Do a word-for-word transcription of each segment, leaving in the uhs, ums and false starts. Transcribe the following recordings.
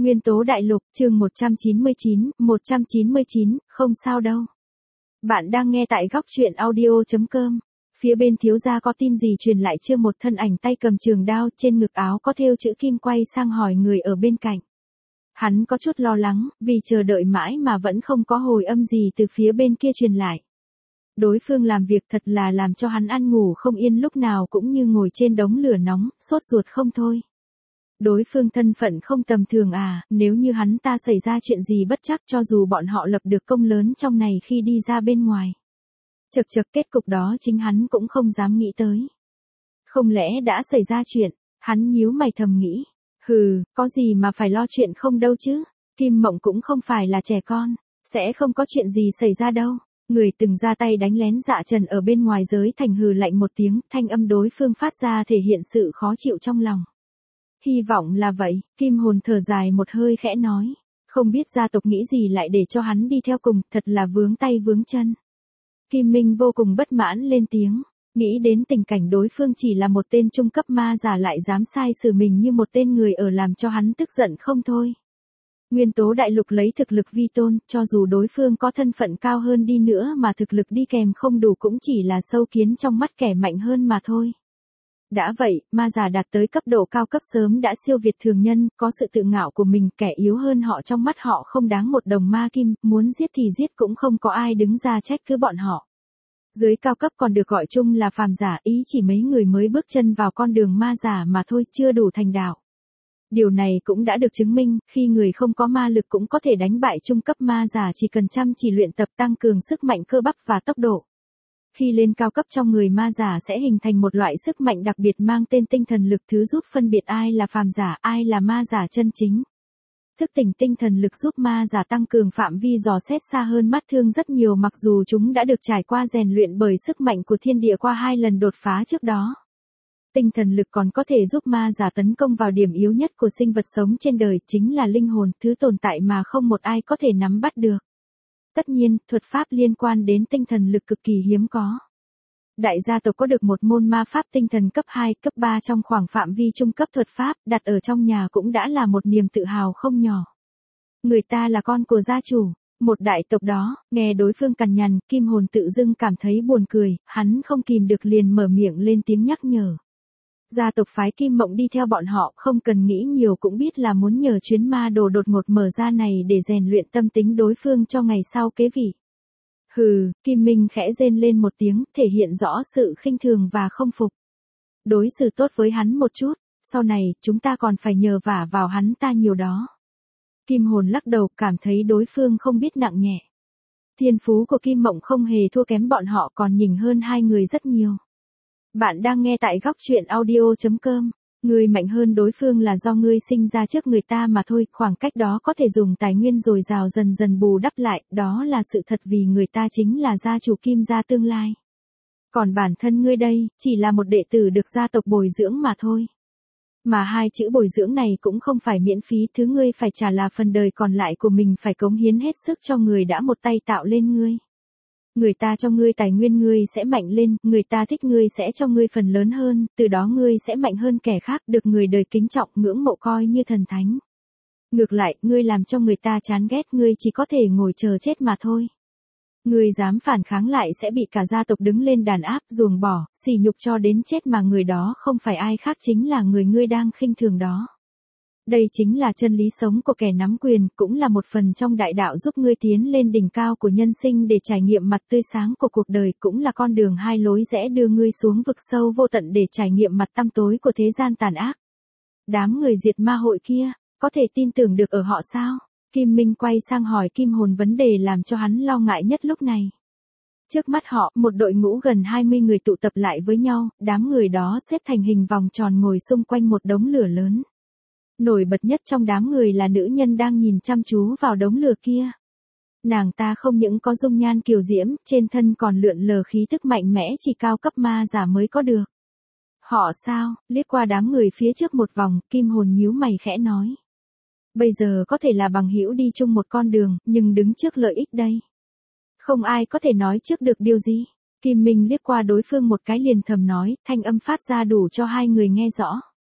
Nguyên tố đại lục, chương một trăm chín mươi chín, một trăm chín mươi chín, không sao đâu. Bạn đang nghe tại góc truyện audio chấm com. Phía bên thiếu gia có tin gì truyền lại chưa, một thân ảnh tay cầm trường đao, trên ngực áo có thêu chữ kim quay sang hỏi người ở bên cạnh. Hắn có chút lo lắng, vì chờ đợi mãi mà vẫn không có hồi âm gì từ phía bên kia truyền lại. Đối phương làm việc thật là làm cho hắn ăn ngủ không yên, lúc nào cũng như ngồi trên đống lửa nóng, sốt ruột không thôi. Đối phương thân phận không tầm thường à, nếu như hắn ta xảy ra chuyện gì bất trắc, cho dù bọn họ lập được công lớn trong này khi đi ra bên ngoài. Chật chật, kết cục đó chính hắn cũng không dám nghĩ tới. Không lẽ đã xảy ra chuyện, hắn nhíu mày thầm nghĩ. Hừ, có gì mà phải lo chuyện không đâu chứ, Kim Mộng cũng không phải là trẻ con, sẽ không có chuyện gì xảy ra đâu. Người từng ra tay đánh lén Dạ Trần ở bên ngoài giới thành hừ lạnh một tiếng, thanh âm đối phương phát ra thể hiện sự khó chịu trong lòng. Hy vọng là vậy, Kim Hồn thở dài một hơi khẽ nói. Không biết gia tộc nghĩ gì lại để cho hắn đi theo cùng, thật là vướng tay vướng chân. Kim Minh vô cùng bất mãn lên tiếng, nghĩ đến tình cảnh đối phương chỉ là một tên trung cấp ma giả lại dám sai xử mình như một tên người ở, làm cho hắn tức giận không thôi. Nguyên tố đại lục lấy thực lực vi tôn, cho dù đối phương có thân phận cao hơn đi nữa mà thực lực đi kèm không đủ cũng chỉ là sâu kiến trong mắt kẻ mạnh hơn mà thôi. Đã vậy, ma giả đạt tới cấp độ cao cấp sớm đã siêu việt thường nhân, có sự tự ngạo của mình, kẻ yếu hơn họ trong mắt họ không đáng một đồng ma kim, muốn giết thì giết cũng không có ai đứng ra trách cứ bọn họ. Dưới cao cấp còn được gọi chung là phàm giả, ý chỉ mấy người mới bước chân vào con đường ma giả mà thôi, chưa đủ thành đạo. Điều này cũng đã được chứng minh, khi người không có ma lực cũng có thể đánh bại trung cấp ma giả, chỉ cần chăm chỉ luyện tập tăng cường sức mạnh cơ bắp và tốc độ. Khi lên cao cấp trong người ma giả sẽ hình thành một loại sức mạnh đặc biệt mang tên tinh thần lực, thứ giúp phân biệt ai là phàm giả, ai là ma giả chân chính. Thức tỉnh tinh thần lực giúp ma giả tăng cường phạm vi dò xét xa hơn mắt thương rất nhiều, mặc dù chúng đã được trải qua rèn luyện bởi sức mạnh của thiên địa qua hai lần đột phá trước đó. Tinh thần lực còn có thể giúp ma giả tấn công vào điểm yếu nhất của sinh vật sống trên đời, chính là linh hồn, thứ tồn tại mà không một ai có thể nắm bắt được. Tất nhiên, thuật pháp liên quan đến tinh thần lực cực kỳ hiếm có. Đại gia tộc có được một môn ma pháp tinh thần cấp hai, cấp ba trong khoảng phạm vi trung cấp thuật pháp, đặt ở trong nhà cũng đã là một niềm tự hào không nhỏ. Người ta là con của gia chủ, một đại tộc đó, nghe đối phương cằn nhằn, Kim Hồn tự dưng cảm thấy buồn cười, hắn không kìm được liền mở miệng lên tiếng nhắc nhở. Gia tộc phái Kim Mộng đi theo bọn họ, không cần nghĩ nhiều cũng biết là muốn nhờ chuyến ma đồ đột ngột mở ra này để rèn luyện tâm tính đối phương cho ngày sau kế vị. Hừ, Kim Minh khẽ rên lên một tiếng, thể hiện rõ sự khinh thường và không phục. Đối xử tốt với hắn một chút, sau này, chúng ta còn phải nhờ vả vào hắn ta nhiều đó. Kim Hồn lắc đầu, cảm thấy đối phương không biết nặng nhẹ. Thiên phú của Kim Mộng không hề thua kém bọn họ, còn nhỉnh hơn hai người rất nhiều. Bạn đang nghe tại góc truyện audio chấm com. Người mạnh hơn đối phương là do ngươi sinh ra trước người ta mà thôi, khoảng cách đó có thể dùng tài nguyên dồi dào dần dần bù đắp lại, đó là sự thật, vì người ta chính là gia chủ Kim gia tương lai. Còn bản thân ngươi đây, chỉ là một đệ tử được gia tộc bồi dưỡng mà thôi. Mà hai chữ bồi dưỡng này cũng không phải miễn phí, thứ ngươi phải trả là phần đời còn lại của mình phải cống hiến hết sức cho người đã một tay tạo lên ngươi. Người ta cho ngươi tài nguyên ngươi sẽ mạnh lên, người ta thích ngươi sẽ cho ngươi phần lớn hơn, từ đó ngươi sẽ mạnh hơn kẻ khác, được người đời kính trọng, ngưỡng mộ coi như thần thánh. Ngược lại, ngươi làm cho người ta chán ghét, ngươi chỉ có thể ngồi chờ chết mà thôi. Ngươi dám phản kháng lại sẽ bị cả gia tộc đứng lên đàn áp, ruồng bỏ, sỉ nhục cho đến chết, mà người đó không phải ai khác chính là người ngươi đang khinh thường đó. Đây chính là chân lý sống của kẻ nắm quyền, cũng là một phần trong đại đạo giúp ngươi tiến lên đỉnh cao của nhân sinh để trải nghiệm mặt tươi sáng của cuộc đời, cũng là con đường hai lối rẽ đưa ngươi xuống vực sâu vô tận để trải nghiệm mặt tăm tối của thế gian tàn ác. Đám người diệt ma hội kia, có thể tin tưởng được ở họ sao? Kim Minh quay sang hỏi Kim Hồn vấn đề làm cho hắn lo ngại nhất lúc này. Trước mắt họ, một đội ngũ gần hai mươi người tụ tập lại với nhau, đám người đó xếp thành hình vòng tròn ngồi xung quanh một đống lửa lớn. Nổi bật nhất trong đám người là nữ nhân đang nhìn chăm chú vào đống lửa kia. Nàng ta không những có dung nhan kiều diễm, trên thân còn lượn lờ khí tức mạnh mẽ chỉ cao cấp ma giả mới có được. Họ sao? Liếc qua đám người phía trước một vòng, Kim Hồn nhíu mày khẽ nói. Bây giờ có thể là bằng hữu đi chung một con đường, nhưng đứng trước lợi ích đây. Không ai có thể nói trước được điều gì. Kim Minh liếc qua đối phương một cái liền thầm nói, thanh âm phát ra đủ cho hai người nghe rõ.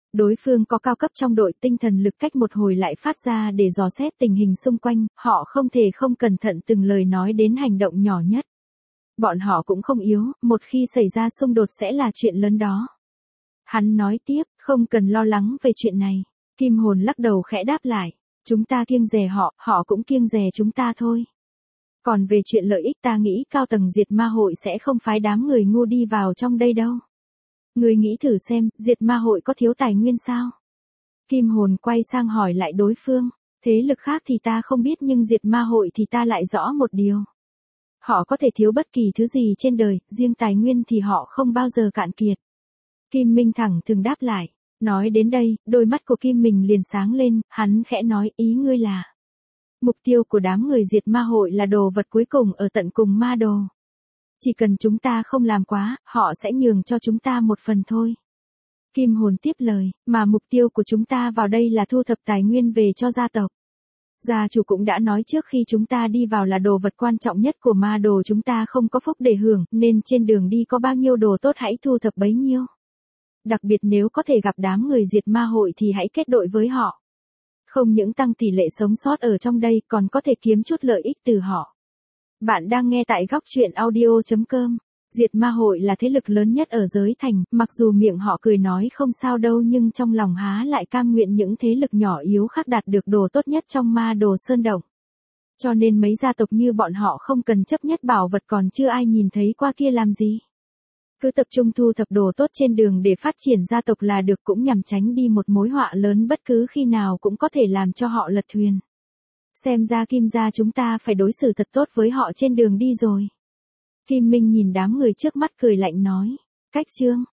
Đối phương có cao cấp trong đội, tinh thần lực cách một hồi lại phát ra để dò xét tình hình xung quanh, họ không thể không cẩn thận từng lời nói đến hành động nhỏ nhất. Bọn họ cũng không yếu, một khi xảy ra xung đột sẽ là chuyện lớn đó. Hắn nói tiếp, không cần lo lắng về chuyện này. Kim hồn lắc đầu khẽ đáp lại. Chúng ta kiêng dè họ, họ cũng kiêng dè chúng ta thôi. Còn về chuyện lợi ích ta nghĩ cao tầng diệt ma hội sẽ không phái đám người ngu đi vào trong đây đâu. Người nghĩ thử xem, diệt ma hội có thiếu tài nguyên sao? Kim hồn quay sang hỏi lại đối phương. Thế lực khác thì ta không biết nhưng diệt ma hội thì ta lại rõ một điều. Họ có thể thiếu bất kỳ thứ gì trên đời, riêng tài nguyên thì họ không bao giờ cạn kiệt. Kim Minh thẳng thừng đáp lại. Nói đến đây, đôi mắt của Kim Minh liền sáng lên, hắn khẽ nói ý ngươi là. Mục tiêu của đám người diệt ma hội là đồ vật cuối cùng ở tận cùng ma đồ. Chỉ cần chúng ta không làm quá, họ sẽ nhường cho chúng ta một phần thôi. Kim hồn tiếp lời, mà mục tiêu của chúng ta vào đây là thu thập tài nguyên về cho gia tộc. Gia chủ cũng đã nói trước khi chúng ta đi vào là đồ vật quan trọng nhất của ma đồ chúng ta không có phúc để hưởng, nên trên đường đi có bao nhiêu đồ tốt hãy thu thập bấy nhiêu. Đặc biệt nếu có thể gặp đám người diệt ma hội thì hãy kết đội với họ. Không những tăng tỷ lệ sống sót ở trong đây còn có thể kiếm chút lợi ích từ họ. Bạn đang nghe tại góc truyện audio chấm com. Diệt ma hội là thế lực lớn nhất ở giới thành, mặc dù miệng họ cười nói không sao đâu nhưng trong lòng há lại cam nguyện những thế lực nhỏ yếu khác đạt được đồ tốt nhất trong ma đồ sơn động. Cho nên mấy gia tộc như bọn họ không cần chấp nhất bảo vật còn chưa ai nhìn thấy qua kia làm gì. Cứ tập trung thu thập đồ tốt trên đường để phát triển gia tộc là được, cũng nhằm tránh đi một mối họa lớn bất cứ khi nào cũng có thể làm cho họ lật thuyền. Xem ra Kim gia chúng ta phải đối xử thật tốt với họ trên đường đi rồi. Kim Minh nhìn đám người trước mắt cười lạnh nói. Cách chương,